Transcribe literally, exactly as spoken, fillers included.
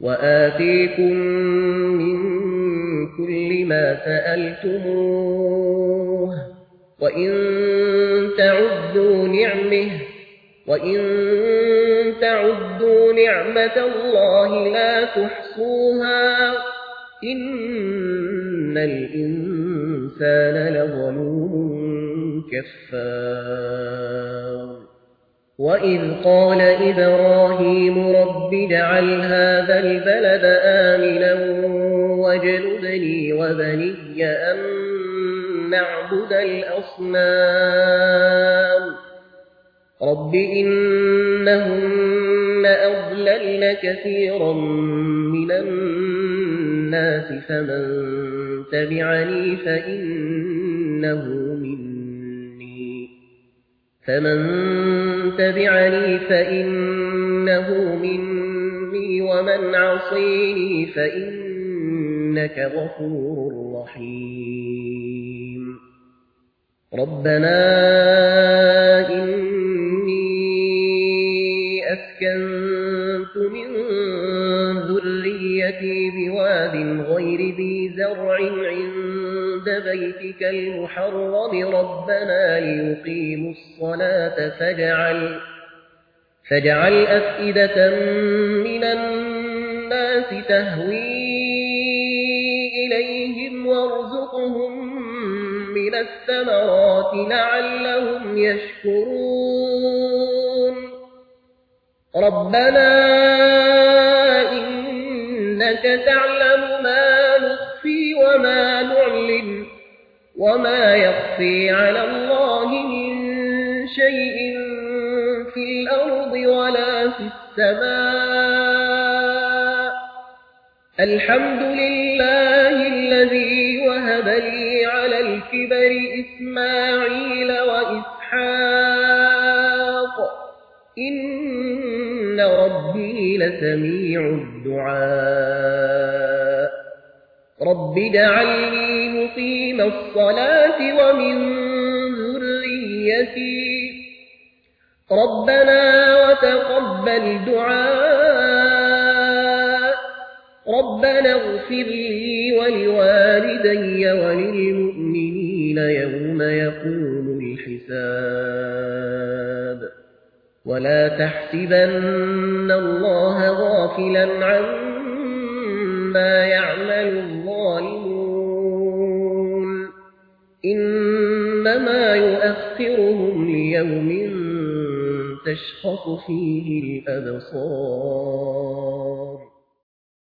وآتيكم من كل ما سألتموه وإن تعدوا نعمه وإن تعدوا نعمة الله لا تحصوها إن الإنسان لظلوم كفار وإذ قال إبراهيم رب اجعل هذا البلد آمنا واجنبني وبني أن نعبد الأصنام رب إنهن أضللن كثيرا من الناس فمن تبعني فإنه مني فمن تبعني فإنه مني ومن عصيني فإنك غفور رحيم ربنا إني أسكنت من ذريتي بواد غير ذي زرع عند بيتك المحرم ربنا ليقيموا الصلاة فاجعل فاجعل أفئدة من الناس تهوي إليهم وارزقهم من الثمرات لعلهم يشكرون ربنا إنك تعلم ما نخفي وما نعلن وما يخفي على الله من شيء في الأرض ولا في السماء الحمد لله الذي وهب لي على الكبر إسماعيل وإسحاق إن ربي لسميع الدعاء رب اجعلني مقيم الصلاة ومن ذريتي ربنا وتقبل دعاء ربنا اغفر لي ولوالدي وللمؤمنين يوم يقوم الحساب ولا تحسبن الله غافلا عما يعمل الظالمون إنما يؤخرهم ليوم تشخص فيه الأبصار